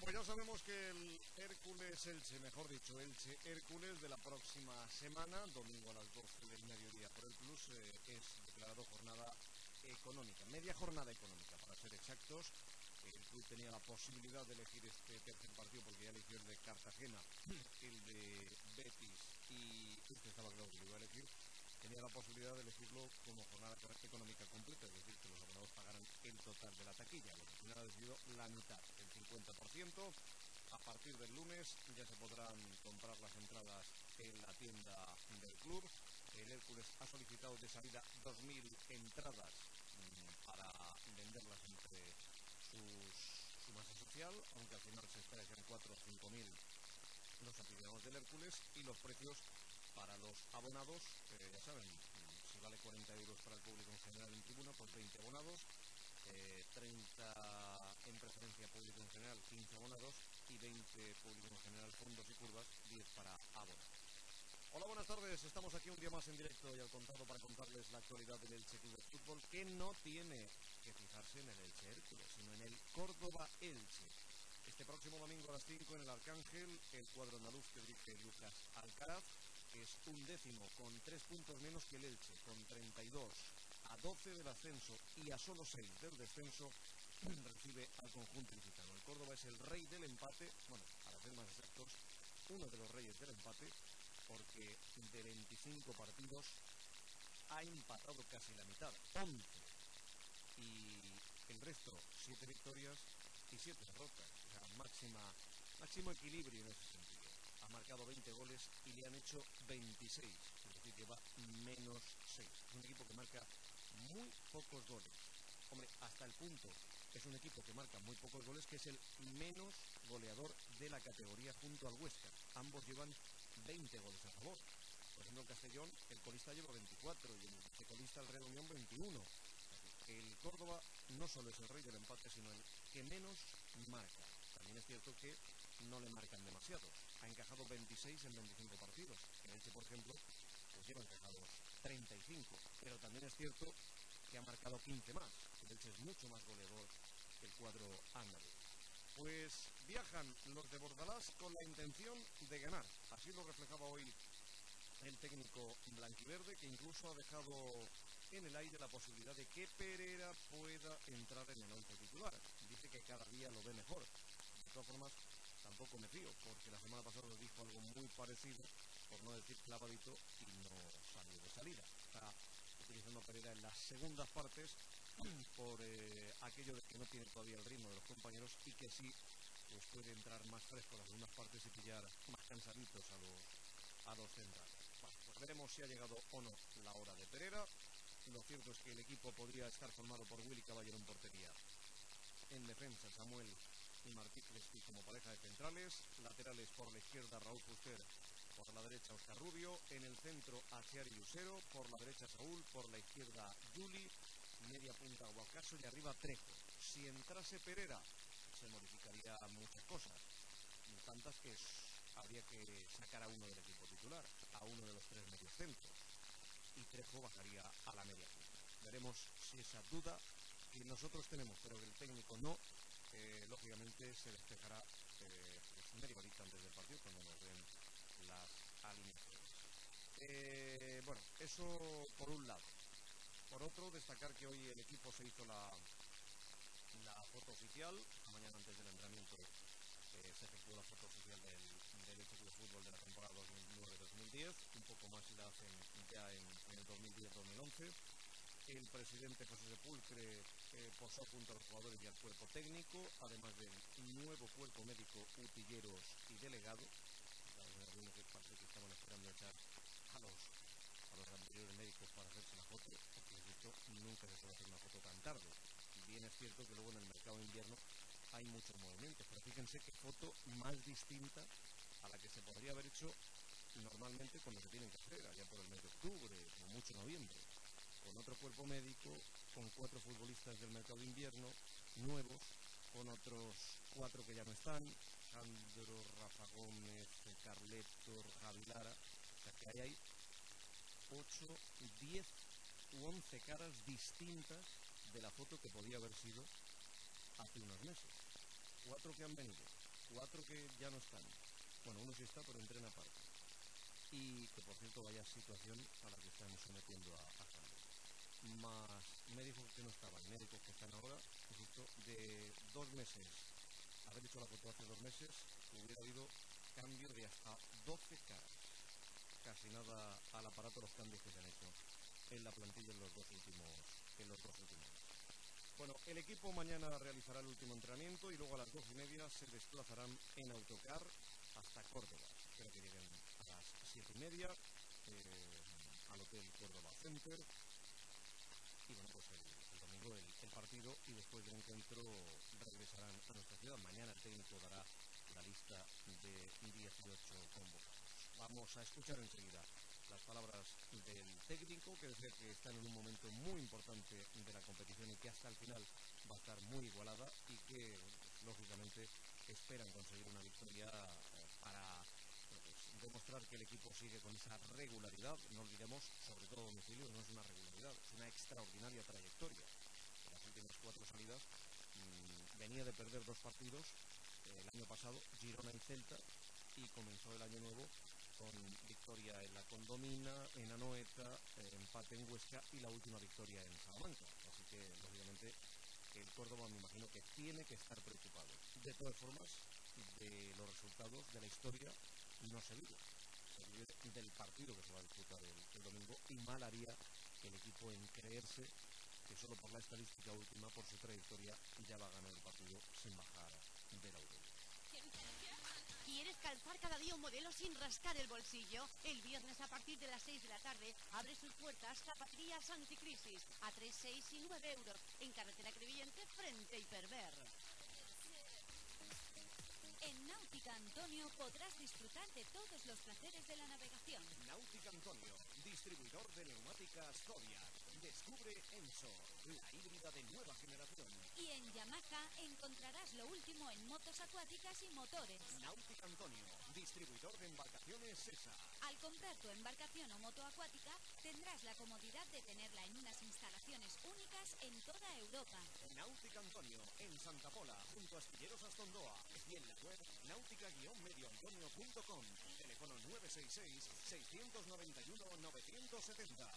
Pues ya sabemos que el Hércules-Elche, mejor dicho, Elche-Hércules de la próxima semana, domingo a las 12 del mediodía por el Plus, es declarado jornada económica, media jornada económica, para ser exactos. El club tenía la posibilidad de elegir este tercer partido porque ya eligió el de Cartagena, el de Betis y este estaba claro que lo iba a elegir. Tenía la posibilidad de elegirlo como jornada económica completa, es decir, que los abonados pagaran el total de la taquilla. Lo que al final ha decidido la mitad, el 50%. A partir del lunes ya se podrán comprar las entradas en la tienda del club. El Hércules ha solicitado de salida 2.000 entradas para venderlas entre su masa social, aunque al final se espera que sean 4 o 5.000 los aficionados del Hércules, y los precios para los abonados, ya saben, si vale 40 euros para el público en general en tribuna, pues 20 abonados, 30 en preferencia público en general, 15 abonados, y 20 público en general, fondos y curvas, 10 para abonados. Hola, buenas tardes, estamos aquí un día más en directo y al contado para contarles la actualidad del Elche Club de Fútbol, que no tiene que fijarse en el Elche Hércules, sino en el Córdoba-Elche. Este próximo domingo a las 5 en el Arcángel, el cuadro andaluz que dirige Lucas Alcaraz, que es 11º con 3 puntos menos que el Elche, con 32, a 12 del ascenso y a solo 6 del descenso, recibe al conjunto ilicitano. El Córdoba es el rey del empate, bueno, para ser más exactos, uno de los reyes del empate, porque de 25 partidos ha empatado casi la mitad, 11, y el resto 7 victorias y 7 derrotas, o sea, máximo equilibrio en ese sentido. Ha marcado 20 goles y le han hecho 26, es decir, lleva menos 6. Es un equipo que marca muy pocos goles. Hombre, hasta el punto, es un equipo que marca muy pocos goles, que es el menos goleador de la categoría junto al Huesca. Ambos llevan 20 goles a favor. Por ejemplo, en Castellón, el colista lleva 24 y el vicecolista, el Real Unión, 21. El Córdoba no solo es el rey del empate, sino el que menos marca. También es cierto que no le marcan demasiado. Ha encajado 26 en 25 partidos. En Elche, por ejemplo, pues lleva encajados 35. Pero también es cierto que ha marcado 15 más. El Elche es mucho más goleador que el cuadro andaluz. Pues viajan los de Bordalás con la intención de ganar. Así lo reflejaba hoy el técnico blanquiverde, que incluso ha dejado en el aire la posibilidad de que Pereira pueda entrar en el once titular. Dice que cada día lo ve mejor. De todas formas, tampoco me fío, porque la semana pasada nos dijo algo muy parecido, por no decir clavadito, y no salió de salida. Está utilizando a Pereira en las segundas partes por aquello de que no tiene todavía el ritmo de los compañeros y que sí pues puede entrar más fresco en las segundas partes y pillar más cansaditos a los centrales. Bueno, pues veremos si ha llegado o no la hora de Pereira. Lo cierto es que el equipo podría estar formado por Willy Caballero en portería. En defensa, Samuel y Martí Crespi como pareja de centrales. Laterales por la izquierda, Raúl Fuster. Por la derecha, Óscar Rubio. En el centro, Achiar y Lucero. Por la derecha, Saúl. Por la izquierda, Juli. Media punta, Guacaso. Y arriba, Trejo. Si entrase Pereira, se modificaría muchas cosas. Tantas que habría que sacar a uno del equipo titular, a uno de los 3 mediocentros, y Trejo bajaría a la media punta. Veremos si esa duda que nosotros tenemos, pero que el técnico no, lógicamente se despejará pues media horita antes del partido, cuando nos den las alineaciones. Bueno, eso por un lado. Por otro, destacar que hoy el equipo se hizo la foto oficial. Esta mañana, antes del entrenamiento, se efectuó la foto oficial del Elche Club de Fútbol de la temporada 2009-2010. Un poco más si la hacen ya en el 2010-2011. El presidente José Sepulcre posó junto a los jugadores y al cuerpo técnico, además del nuevo cuerpo médico, utilleros y delegado. Algunos que parece que estaban esperando echar a los anteriores médicos para hacerse la foto, porque insisto, nunca se puede hacer una foto tan tarde. Bien es cierto que luego en el mercado de invierno hay muchos movimientos, pero fíjense qué foto más distinta a la que se podría haber hecho normalmente cuando se tienen que hacer, allá por el mes de octubre o mucho noviembre, con otro cuerpo médico, con 4 futbolistas del mercado de invierno nuevos, con otros 4 que ya no están, Sandro, Rafa Gómez, Carleto, Javi Lara, o sea que hay 8, 10 u 11 caras distintas de la foto que podía haber sido hace unos meses. 4 que han venido, 4 que ya no están. Bueno, uno sí está, pero entrena aparte. Y que, por cierto, vaya situación a la que están sometiendo a Jaime. Más médicos que no estaban, médicos que están ahora, insisto, de 2 meses, haber hecho la foto hace 2 meses, hubiera habido cambio de hasta 12 caras. Casi nada al aparato los cambios que se han hecho en la plantilla en los dos últimos meses. Bueno, el equipo mañana realizará el último entrenamiento y luego a las 12:30 se desplazarán en autocar hasta Córdoba. Espero que lleguen a las 7:30 al Hotel Córdoba Center. Y bueno, pues el domingo el partido, y después del encuentro regresarán a nuestra ciudad. Mañana el técnico dará la lista de 18 convocados. Vamos a escuchar enseguida las palabras del técnico, que decía que están en un momento muy importante de la competición y que hasta el final va a estar muy igualada, y que, bueno, pues, lógicamente esperan conseguir una victoria para pues, demostrar que el equipo sigue con esa regularidad. No olvidemos, sobre todo domicilio, no es una regularidad, es una extraordinaria trayectoria. En las últimas 4 salidas venía de perder 2 partidos, el año pasado, Girona y Celta, y comenzó el año nuevo con victoria en la Condomina, en Anoeta, empate en Huesca y la última victoria en Salamanca. Así que, lógicamente, el Córdoba me imagino que tiene que estar preocupado. De todas formas, de los resultados, de la historia, no se vive. Se vive del partido que se va a disputar el domingo, y mal haría el equipo en creerse que solo por la estadística última, por su trayectoria, ya va a ganar el partido sin bajar de la Euroliga. ¿Quieres calzar cada día un modelo sin rascar el bolsillo? El viernes a partir de las 6 de la tarde abre sus puertas Zapaterías Anticrisis a 3, 6 y 9 euros en carretera Crevillente frente a Hiperver. En Náutica Antonio podrás disfrutar de todos los placeres de la navegación. Náutica Antonio, distribuidor de neumáticas Zodiac. Descubre Enso, la híbrida de nueva generación. Y en Yamaha encontrarás lo último en motos acuáticas y motores. Náutica Antonio, distribuidor de embarcaciones SESA. Al comprar tu embarcación o moto acuática, tendrás la comodidad de tenerla en unas instalaciones únicas en toda Europa. Náutica Antonio, en Santa Pola, junto a Astilleros Astondoa. Y en la web náutica-medioantonio.com. Teléfono 966-691-970.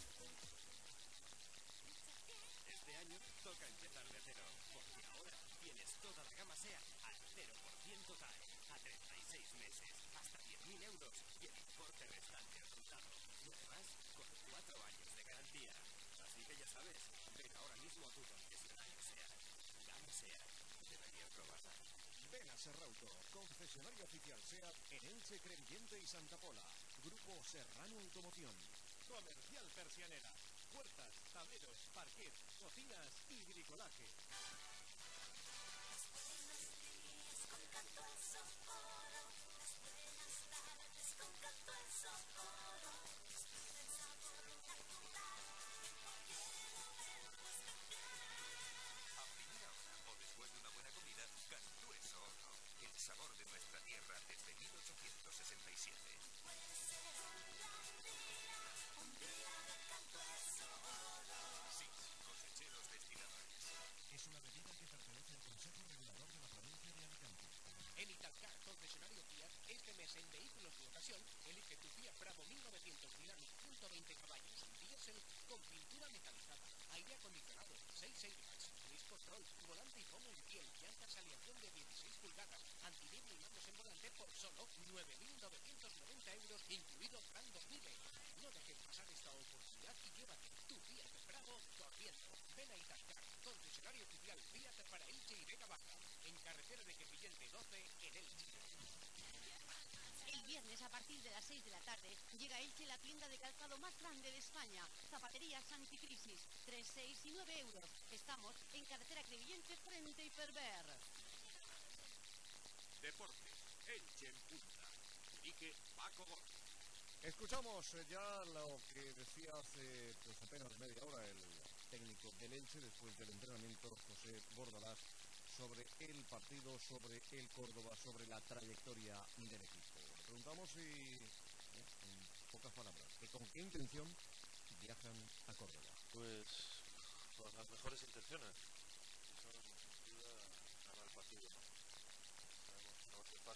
Este año toca empezar de cero, porque ahora tienes toda la gama SEAT al 0% TAE, a 36 meses, hasta 10.000 euros y el importe restante asustado. Y además, con 4 años de garantía. Así que ya sabes, ven ahora mismo a tu concesionario SEAT. Gama SEAT, deberías probarla. Ven a Serrauto, concesionario oficial SEAT en Elche, Crevillente y Santa Pola. Grupo Serrano Automoción. Comercial Persianera. Puertas, tableros, parquet, cocinas y bricolaje. A primera hora o después de una buena comida, Cantueso Oro. El sabor de nuestra tierra desde 1867. Sí, cosecheros destiladores. Es una bebida que pertenece al Consejo Regulador de la provincia de Alicante. En Italcar, concesionario Fiat, este mes en vehículos de ocasión, elige tu Fiat Bravo 1900 Dynamic 120 caballos, diésel con pintura metalizada, aire acondicionado, 6 airbags, cruise control, volante y foam en piel, llantas aleación de 16 pulgadas, antideble y mandos en volante por solo 9.990 euros, incluido Gran 2000. No dejes pasar esta oportunidad y llévate tu Fiat Bravo corriendo. Ven a Italcar, concesionario oficial Fiat para Elche y Vega Baja, en carretera de Crevillente 12 en Elche. El viernes a partir de las 6 de la tarde llega a Elche la tienda de calzado más grande de España, Zapaterías Anticrisis, 3, 6 y 9 euros. Estamos en carretera Crevillente frente a Hiperver. Deportes, Elche en punta. Dirige Paco Gómez. Escuchamos ya lo que decía hace pues apenas media hora el técnico del Elche después del entrenamiento, José Bordalás, sobre el partido, sobre el Córdoba, sobre la trayectoria del equipo. Le preguntamos si, en pocas palabras, que con qué intención viajan a Córdoba. Pues con las mejores intenciones. Y son, sin duda, ganar el partido, ¿no? Sabemos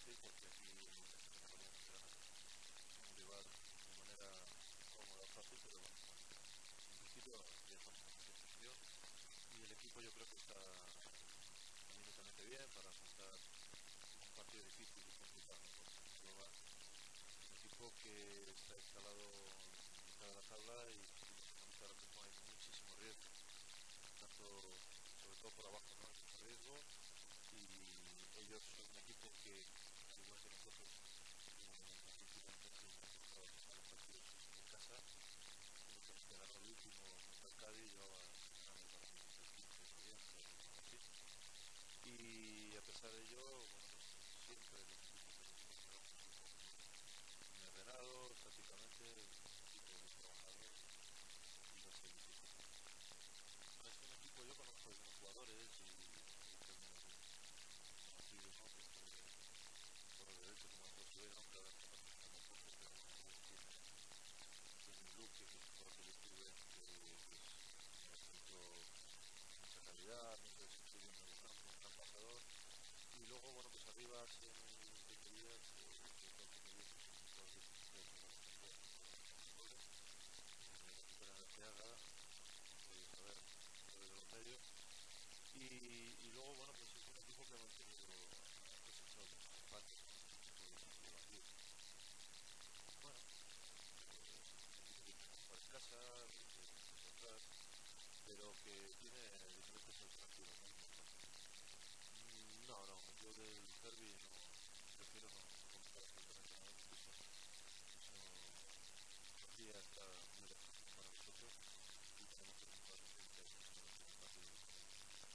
sí, porque aquí en esta categoría no se gana un rival de manera cómoda o fácil, pero bueno, en principio ya estamos en competición y el equipo yo creo que está inmediatamente bien para afrontar un partido difícil y complicado, ¿no? Porque Moscova es un equipo que está instalado en mitad de la tabla y lógicamente ahora mismo hay muchísimo riesgo, tanto sobre todo por abajo, ¿no? Hay mucho riesgo y ellos son un equipo que, al igual que nosotros, últimamente han empezado a ganar los partidos en casa, únicamente ganó el último contra el Cádiz, llevaba ganando el partido desde el 15 de noviembre o algo así. Y a pesar de ello, bueno, pues siempre los equipos de los que jugamos son un poco muy ordenados, tácticamente, un equipo muy trabajador y va a ser difícil. Es un equipo, yo conozco algunos jugadores y también algún conocido, ¿no? Que fue por el derecho como Josué, ¿no? Que ahora está participando poco, pero bueno, ellos tienen Luque, que es un jugador que yo tuve, que es un centro de mucha calidad, mucho desequilibrio en el campo, un gran pasador. Y luego, bueno, pues arriba tiene Pepe Díaz, sobre todo Pepe Díaz es un jugador que ha hecho buenos esfuerzos con los goles. Recuperan a Arteaga, no he podido saber sobre los medios. Y luego, bueno, pues es un equipo que ha mantenido, ha cosechado muchos empates, ¿no? Es un equipo difícil de batir. Bueno, es un equipo que intenta jugar en casa, desde atrás, pero que tiene diferentes alternativas, ¿no? Como fácil. No, no, yo del derbi no, prefiero no comentar absolutamente nada porque esos días está muy lejos, ¿no? Para nosotros y tenemos que centrarnos única y exclusivamente en el partido de hoy.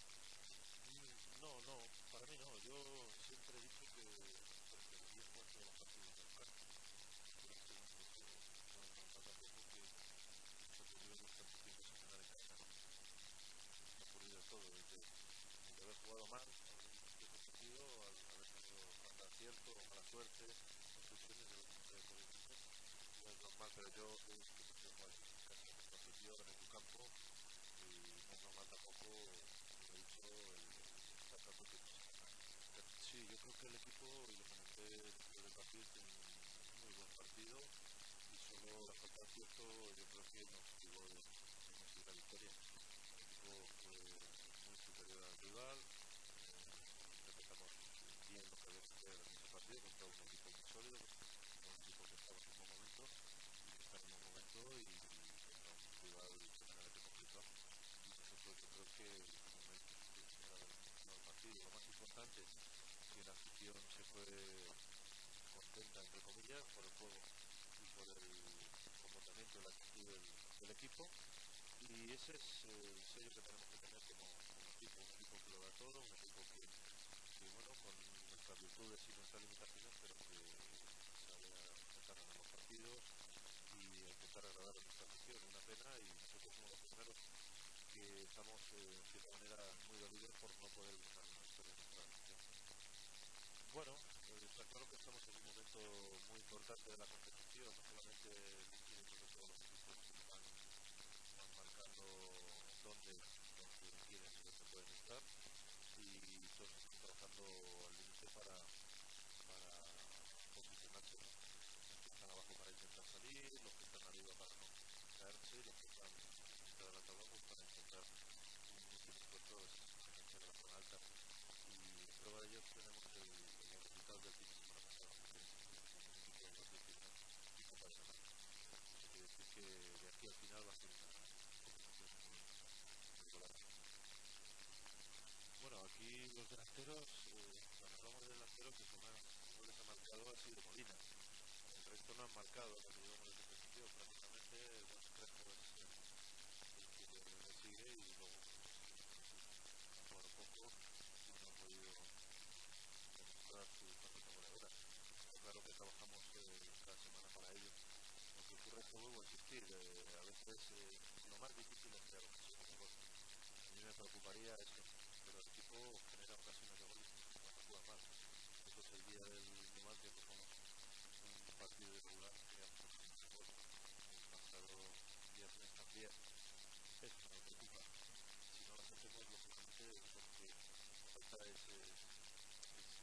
No, no, para mí no. Yo siempre he dicho que preferiría jugar todos los partidos de local, pero es que bueno, pues no es normal tampoco que nosotros llevemos tanto tiempo sin ganar en casa, ¿no? Nos ha ocurrido de todo, desde haber jugado mal algún que otro partido, al haber tenido falta de acierto o mala suerte, contusiones de lo que no sé, obviamente, no es normal, pero yo he dicho que prefiero jugar en casa con tu afición, en tu campo, y no es normal tampoco, como he dicho, el estar tanto tiempo sin ganar. Sí, yo creo que el equipo, y lo comenté después del partido, hizo un muy buen partido y solo la falta de acierto yo creo que nos privó de conseguir la victoria. El equipo fue muy superior al rival, interpretamos bien lo que había que hacer en ese partido contra un equipo muy sólido, contra un equipo que estaba en un buen momento y que está en un buen momento y contra un rival tremendamente complicado. Y nosotros yo creo que como méritos tuvimos por haber ganado el partido. Lo más importante, que la afición se fue contenta, entre comillas, por el juego y por el comportamiento y la actitud del equipo. Y ese es el sello que tenemos que tener como equipo, un equipo que lo da todo, un equipo que bueno, con nuestras virtudes y nuestras limitaciones, pero que sabe a intentar ganar los partidos y a intentar agradar a nuestra afición. Una pena y nosotros somos los primeros que estamos en cierta manera muy dolidos por no poder brindar una victoria a nuestra afición. Bueno, está claro que estamos en un momento muy importante de la competición, no solamente Luchi, yo creo que todos los equipos van marcando dónde quieren y dónde pueden estar y todos están trabajando al límite para posicionarse, ¿no? Los que están abajo para intentar salir, los que están arriba para no caerse y los que están en mitad de la tabla pues para intentar un último esfuerzo a ver si se enganchan a la zona alta. Y prueba de ello tenemos los resultados del fin de semana pasado, que ningún equipo de los 10 primeros fue capaz de ganar. Eso quiere decir que de aquí al final va a ser una competición muy igualada. Bueno, aquí los delanteros, cuando hablamos de delanteros, el que más goles ha marcado ha sido Molina. El resto no han marcado en lo que llevamos de competición. Prácticamente, bueno, Crespo es el que le sigue y luego pues, otros equipos han jugado poco y no han podido demostrar su faceta goleadora. Está claro que trabajamos cada semana para ello. Lo que ocurre es que vuelvo a insistir, a veces lo más difícil es crear ocasiones de gol. A mí me preocuparía eso, pero el equipo genera ocasiones de gol incluso cuando juega mal. Nosotros el día del Numancia que jugamos un partido irregular creamos ocasiones de gol. El pasado viernes también. Eso no me preocupa. Si no las hacemos, lógicamente, es porque nos falta ese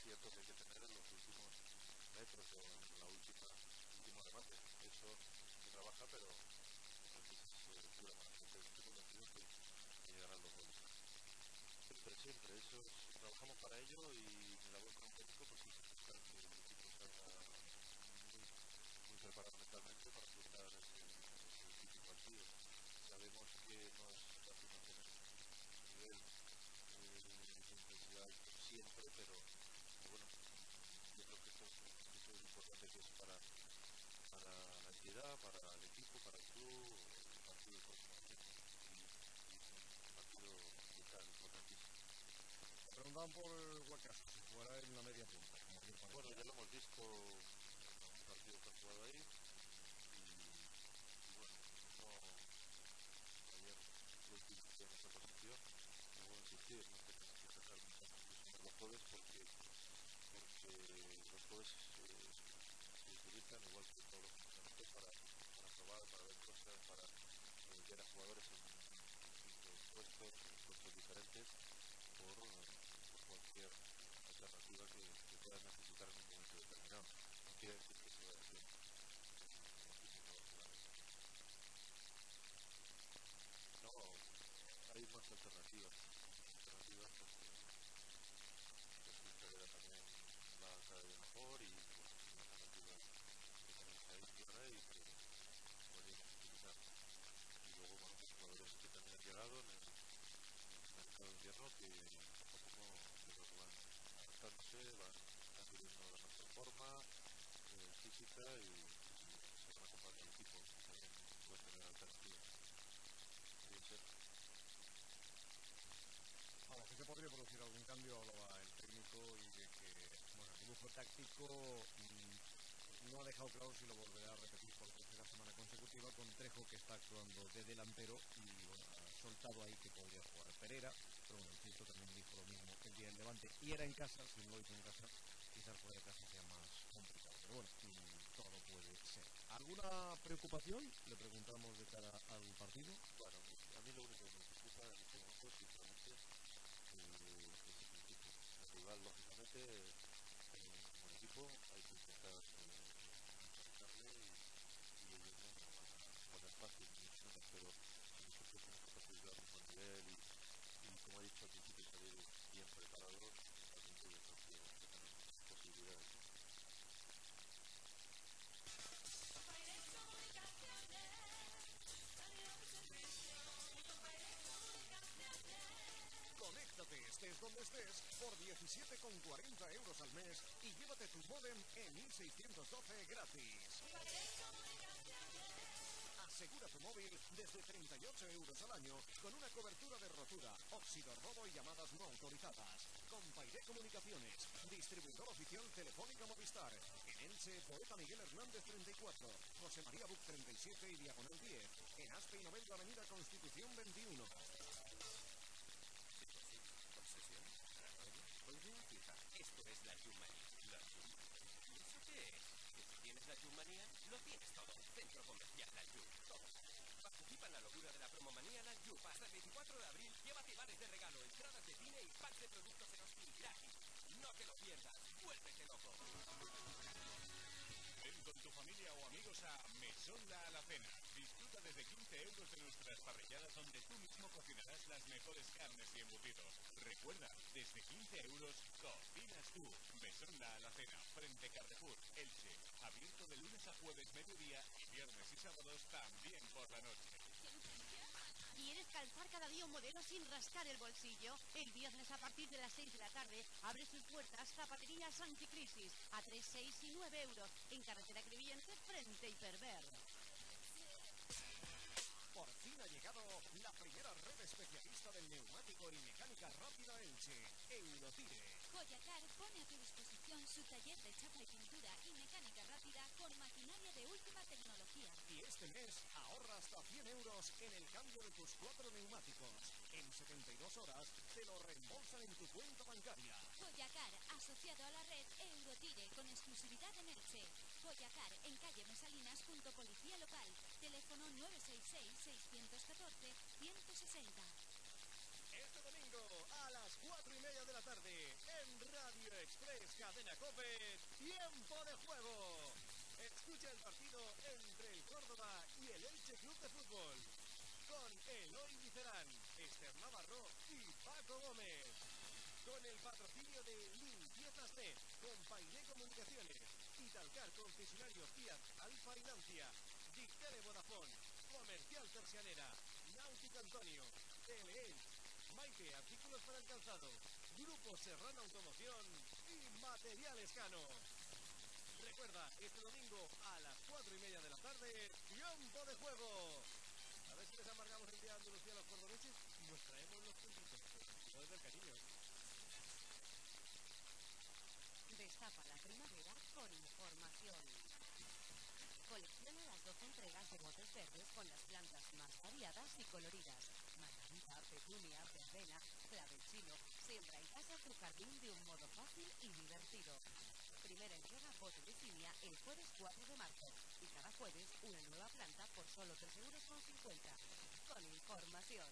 cierto que hay que tener en los últimos metros o en la último remate. Eso se trabaja, pero dura más. Estoy convencido que llegarán los goles. Siempre, eso trabajamos para ello y mi labor como técnico pues es buscar que el equipo salga muy preparado mentalmente para afrontar ese tipo de partido. Sabemos que no es fácil mantener un nivel de intensidad alto siempre, pero bueno, yo creo que esto es lo importante que es para la entidad, para el equipo, para el club, el partido del próximo domingo. Y es un partido vital, importantísimo. Preguntaban por Guacas, si jugará en la media punta. Bueno, ya lo hemos visto en un partido que ha jugado ahí y bueno, no, ayer lo utilizó en esa posición. No voy a insistir, no que tenemos que sacar muchas conclusiones los jueves porque los jueves se utilizan igual que todos los entrenamientos para probar, para ver cosas, para ver a jugadores en distintos puestos diferentes por cualquier alternativa que puedan necesitar en un momento determinado. No quiere decir que se vaya a hacer no, hay más alternativas porque Jesús Pereira también va cada día mejor y bueno, son alternativas que tenemos ahí y que podríamos utilizar. Y luego, bueno, pues jugadores que también han llegado en el mercado de invierno que poco a poco yo creo que van adaptándose, van adquiriendo la mejor forma física y se van acompañando al equipo. También puede tener alternativas. Podría ser. Vamos, que se podría producir algún cambio, hablaba el técnico, y de que, bueno, el dibujo táctico no ha dejado claro si lo volverá a repetir por tercera semana consecutiva con Trejo, que está actuando de delantero, y bueno, ha soltado ahí que podría jugar Pereira, pero bueno, el Cristo también dijo lo mismo el día del Levante, y era en casa, si no lo hizo en casa, quizás fuera de casa sea más complicado, pero bueno, todo puede ser. ¿Alguna preocupación? Le preguntamos de cara al partido. Bueno, a mí lo único que me preocupa en este momento, sinceramente, es el equipo. El rival, lógicamente, como equipo, hay que intentar enfrentarle y ellos no van a poner fácil, mucho menos, pero nosotros somos capaces de dar un buen nivel y como he dicho al principio, salir bien preparados, mentalmente yo creo que vamos a tener muchas posibilidades. Conéctate, estés donde estés, por 17,40 euros al mes y llévate tu módem en 1612 gratis. Asegura tu móvil desde 38 euros al año con una cobertura de rotura, óxido, robo y llamadas no autorizadas. Compairé Comunicaciones, distribuidor oficial Telefónica Movistar. En Elche, Poeta Miguel Hernández 34, José María Buc 37 y Diagonal 10. En Aspe y Novelda, Avenida Constitución 21. Esto es la Yumanía. ¿La Yumanía? ¿Y eso qué es? Que si tienes la Yumanía, lo tienes todo. Centro Comercial La Yu. Todo. Participa en la locura de la promomanía La Yu. Hasta el 24 de abril, llévate vales de regalo, entradas de cine y packs de productos en Hostil gratis. No te lo pierdas. Vuélvete loco. Ven con tu familia o amigos a Mesón La Alacena. Disfruta desde 15 euros de nuestras parrilladas donde tú mismo cocinarás las mejores carnes y embutidos. Recuerda, desde 15 euros cocinas tú. Mesón La Alacena, frente Carrefour, Elche. Abierto de lunes a jueves mediodía y viernes y sábados también por la noche. ¿Quieres calzar cada día un modelo sin rascar el bolsillo? El viernes a partir de las 6 de la tarde abre sus puertas Zapaterías Anticrisis a 3, 6 y 9 euros en carretera Crevillente frente Hiperver. Por fin ha llegado la primera red especialista del neumático y mecánica rápida Elche, Eurotire. Joyacar pone a tu disposición su taller de chapa y pintura y mecánica rápida con maquinaria de última tecnología. Y este mes ahorra hasta 100 euros en el cambio de tus 4 neumáticos. En 72 horas te lo reembolsan en tu cuenta bancaria. Joyacar, asociado a la red Eurotire con exclusividad en Elche. Joyacar, en calle Mesalinas junto Policía Local. Teléfono 966-614-160. Este domingo a las 4:30 de la tarde en Radio Express Cadena COPE, tiempo de juego. Escucha el partido entre el Córdoba y el Elche Club de Fútbol. Con Eloy Licerán, Esther Navarro y Paco Gómez. Con el patrocinio de Limpiezas Net, Compainé Comunicaciones, Italcar Concesionario Fiat Alfa y Lancia, Dictere Vodafone, Comercial Tercianera, Náutico Antonio, Teleelch, Maite Artículos para el Calzado, Grupo Serrano Automoción y Materiales Cano. Recuerda, este domingo a las 4:30 de la tarde, tiempo de juego. A ver si les amargamos el día de Andalucía a los cordobeses y nos traemos los puntitos. Desde el cariño. Destapa la primavera con información. Colecciona las 12 entregas de botes verdes con las plantas más variadas y coloridas. Margarita, petunia, verbena, clavel chino. Siembra en casa tu jardín de un modo fácil y divertido. Primera entrega bote de cinia el jueves 4 de marzo. Y cada jueves una nueva planta por solo 3,50 €. Con información.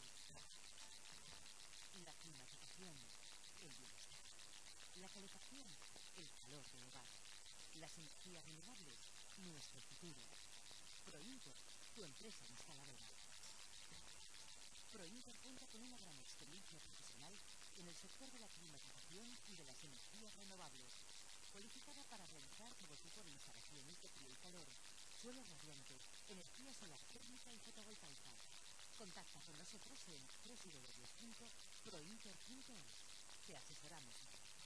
La climatización, el bienestar. La calefacción, el calor del hogar. Las energías renovables, nuestro futuro. Prointer, tu empresa instaladora. Prointer cuenta con una gran experiencia profesional en el sector de la climatización y de las energías renovables, cualificada para realizar todo tipo de instalaciones de frío y calor, suelo radiante, energía solar térmica y fotovoltaica. Contacta con nosotros en www.prointer.es. Te asesoramos.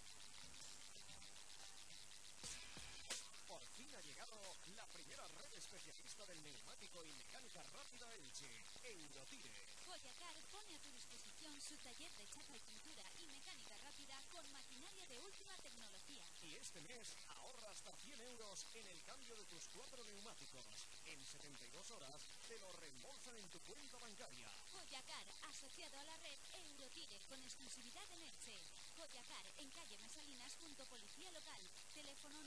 Por fin ha llegado la primera red especialista del neumático y mecánica rápida Elche, Eurotire. Goyacar pone a tu disposición su taller de chapa y pintura y mecánica rápida con maquinaria de última tecnología. Y este mes ahorra hasta 100 € en el cambio de tus 4 neumáticos. En 72 horas te lo reembolsan en tu cuenta bancaria. Goyacar, asociado a la red Eurotire con exclusividad en Elche. Goyacar, en calle Mesalinas junto Policía Local. Teléfono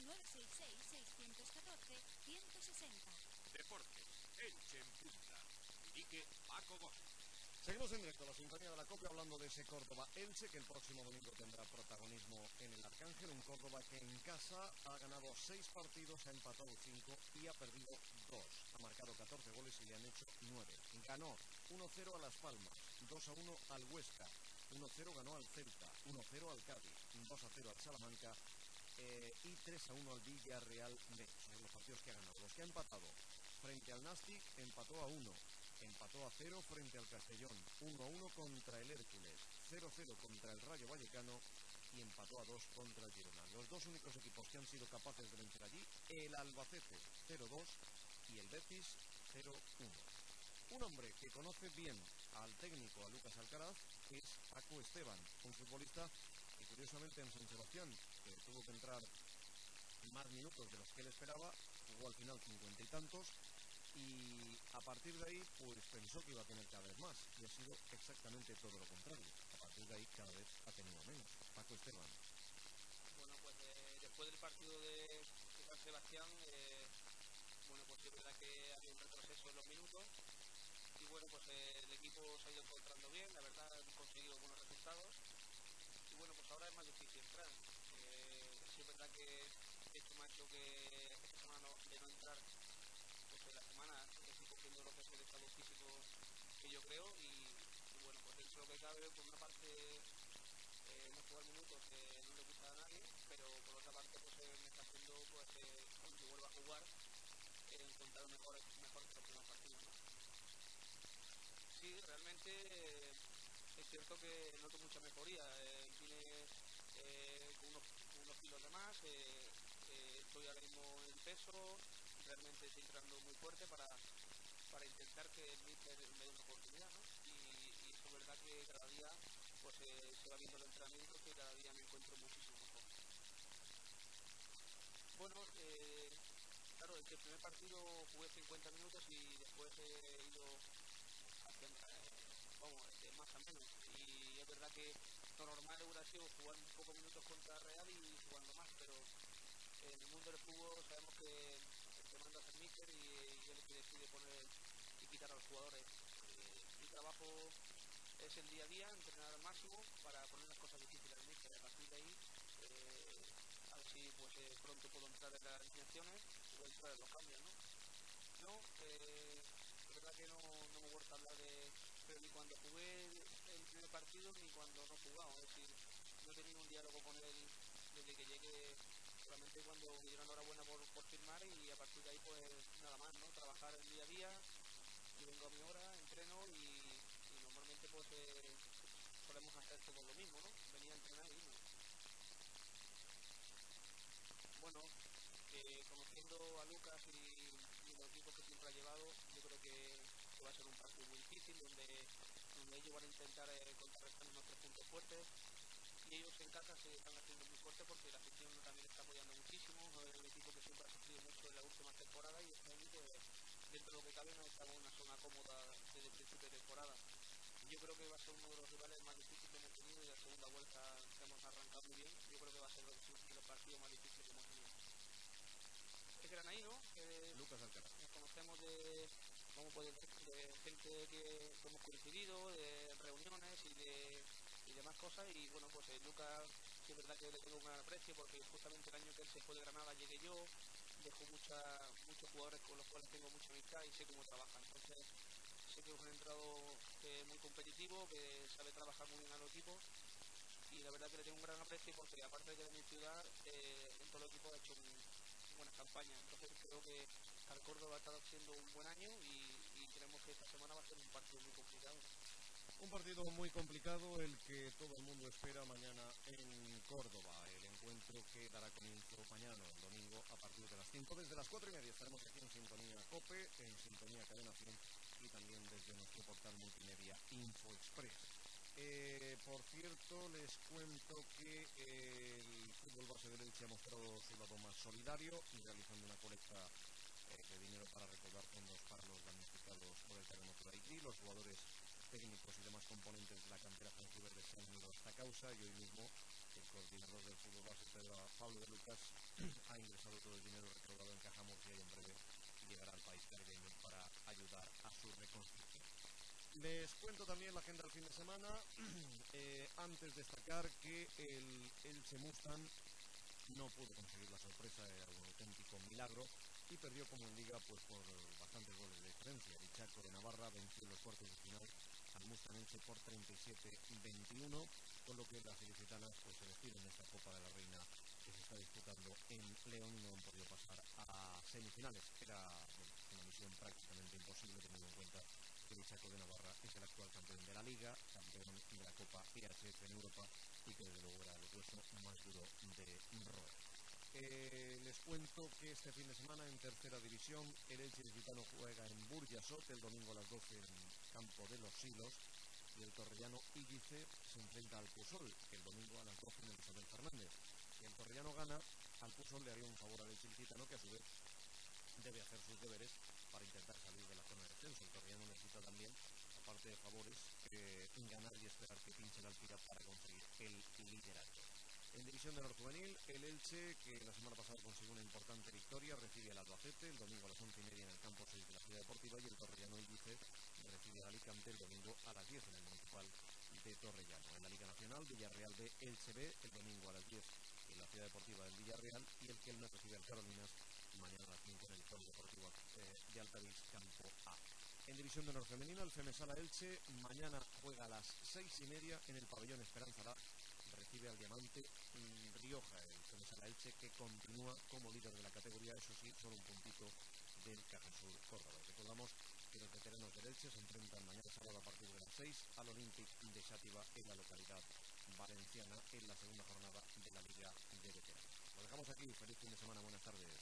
966-614-160. Deportes, Elche en punta. Dirige Paco Gómez. Seguimos en directo a la sintonía de la COPE hablando de ese Córdoba-Elche que el próximo domingo tendrá protagonismo en el Arcángel. Un Córdoba que en casa ha ganado 6 partidos, ha empatado 5 y ha perdido 2. Ha marcado 14 goles y le han hecho 9. Ganó 1-0 a Las Palmas, 2-1 al Huesca, 1-0 ganó al Celta, 1-0 al Cádiz, 2-0 al Salamanca y 3-1 al Villarreal B. Son los partidos que ha ganado. Los que ha empatado frente al Nastic, empató a 1. Empató a 0 frente al Castellón, 1-1 contra el Hércules, 0-0 contra el Rayo Vallecano y empató a 2 contra el Girona. Los dos únicos equipos que han sido capaces de vencer allí, el Albacete 0-2 y el Betis 0-1. Un hombre que conoce bien al técnico, a Lucas Alcaraz, es Paco Esteban, un futbolista que curiosamente en San Sebastián tuvo que entrar más minutos de los que él esperaba, jugó al final 50 y tantos, y a partir de ahí pues pensó que iba a tener cada vez más y ha sido exactamente todo lo contrario. A partir de ahí cada vez ha tenido menos. Paco Esteban. Bueno, pues después del partido de San Sebastián, bueno, pues es verdad que había un retroceso en los minutos y bueno, pues el equipo se ha ido encontrando bien, la verdad hemos conseguido buenos resultados y bueno, pues ahora es más difícil entrar. Sí es verdad que esto me ha hecho que esta semana de no entrar, pues en la semana estoy cogiendo lo que es el estado físico que yo creo y bueno, pues dentro de lo que cabe, por una parte no jugar minutos no le gusta a nadie, pero por otra parte pues me está haciendo pues cuando vuelva a jugar encontrar mejor que los primeros partidos, ¿no? Sí, realmente es cierto que noto mucha mejoría, vine con unos kilos de más, estoy ahora mismo en peso, realmente estoy entrando muy fuerte para intentar que el míster me dé una oportunidad, ¿no? Y eso es verdad que cada día pues se va viendo el entrenamiento que cada día me encuentro muchísimo mejor. Bueno, claro, el primer partido jugué 50 minutos y después he ido haciendo, más a menos. Y es verdad que lo normal hubiera sido jugar un poco minutos contra Real y jugando más, pero en el mundo del fútbol sabemos que el que manda es el míster y él es el que decide poner y quitar a los jugadores. Mi trabajo es el día a día, entrenar al máximo para poner las cosas difíciles al míster. A partir de ahí pues pronto puedo entrar en las alineaciones y voy a entrar en los cambios, ¿no? No, la verdad que no me he vuelto a hablar pero ni cuando jugué el primer partido ni cuando no he jugado, es decir, no he tenido un diálogo con él desde que llegué, solamente cuando me dieron enhorabuena por firmar y a partir de ahí pues nada más, ¿no? Trabajar el día a día, yo vengo a mi hora, entreno y normalmente pues solemos hacer todos lo mismo, ¿no? Venir a entrenar y irnos. Bueno, conociendo a Lucas y los equipos que siempre ha llevado, yo creo que va a ser un partido muy difícil, donde ellos van a intentar contrarrestar nuestros puntos fuertes, y ellos en casa se están haciendo muy fuertes porque la afición también está apoyando muchísimo, ¿no? Es un equipo que siempre ha sufrido mucho en las últimas temporadas y este año pues, dentro de lo que cabe no estamos en una zona cómoda desde el principio de temporada. Yo creo que va a ser uno de los rivales más difíciles que hemos tenido y la segunda vuelta que hemos arrancado muy bien, yo creo que va a ser de los partidos más difíciles que hemos tenido. Es granaíno, Lucas Alcaraz. Nos conocemos de gente que hemos coincidido, de reuniones y demás cosas, y bueno, pues Lucas, sí es verdad que le tengo un gran aprecio porque justamente el año que él se fue de Granada llegué yo, dejó muchos jugadores con los cuales tengo mucha amistad y sé cómo trabaja, entonces sé que es un entrenador muy competitivo, que sabe trabajar muy bien a los equipos, y la verdad que le tengo un gran aprecio porque aparte de que de mi ciudad, en todo el equipo ha hecho buenas campañas, entonces creo que al Córdoba ha estado haciendo un buen año y creemos que esta semana va a ser un partido muy complicado. Un partido muy complicado, el que todo el mundo espera mañana en Córdoba. El encuentro que dará comienzo mañana, el domingo, a partir de las 5. Desde las 4:30 estaremos aquí en Sintonía COPE, en Sintonía Cadena 100 y también desde nuestro portal multimedia InfoExpress. Por cierto, les cuento que el fútbol base del Elche ha mostrado su lado más solidario, realizando una colecta de dinero para recaudar fondos para los damnificados por el terremoto de Haití. Los jugadores, técnicos y demás componentes de la cantera franjiverde se han unido a esta causa y hoy mismo el coordinador del fútbol base, Pablo de Lucas, ha ingresado todo el dinero recaudado en Caja Murcia y en breve llegará al país caribeño para ayudar a su reconstrucción. Les cuento también la agenda del fin de semana. Antes destacar que el Elche Mustang no pudo conseguir la sorpresa, era un auténtico milagro y perdió como en Liga pues por bastantes goles de diferencia. El Chaco de Navarra venció en los cuartos de final al Mustang Elche por 37-21, con lo que las ilicitanas pues se despiden de esta Copa de la Reina que se está disputando en León y no han podido pasar a semifinales. Era una misión prácticamente imposible teniendo en cuenta que el Chaco de Navarra es el actual campeón de la Liga, campeón de la Copa EHF en Europa y que desde luego era el hueso más duro de roer. Les cuento que este fin de semana en tercera división el Elche ilicitano juega en Burjasot el domingo a las 12 en Campo de los Silos y el torrellano Íguice se enfrenta al Pusol el domingo a las 12 en el Isabel Fernández. Si el torrellano gana, al Pusol le haría un favor al Elche ilicitano, que a su vez debe hacer sus deberes para intentar salir de la zona de descenso. El torrellano necesita también, aparte de favores, ganar y esperar que pinche el Alpira para conseguir el liderato. En División de Honor Juvenil, el Elche, que la semana pasada consiguió una importante victoria, recibe al Albacete el domingo a las 11:30 en el campo 6 de la Ciudad Deportiva, y el torrellano Íguice recibe al Alicante el domingo a las 10 en el Municipal de Torrellano. En la Liga Nacional, Villarreal B, Elche B, el domingo a las 10 en la Ciudad Deportiva del Villarreal, y el Kelme recibe al Carolinas mañana a las 5 en el Polideportivo de Altavix, Campo A. En División de Honor Femenina, el Femesala Elche mañana juega a las 6:30 en el Pabellón Esperanza Lab, recibe al Diamante Rioja, el Femesala Elche, que continúa como líder de la categoría, eso sí, solo un puntito del Cajasur Córdoba. Recordamos que los veteranos del Elche se enfrentan mañana sábado a partir de las 6 al Olympic de Xàtiva en la localidad valenciana en la segunda jornada de la Liga de Veteranos. Lo dejamos aquí, feliz fin de semana, buenas tardes.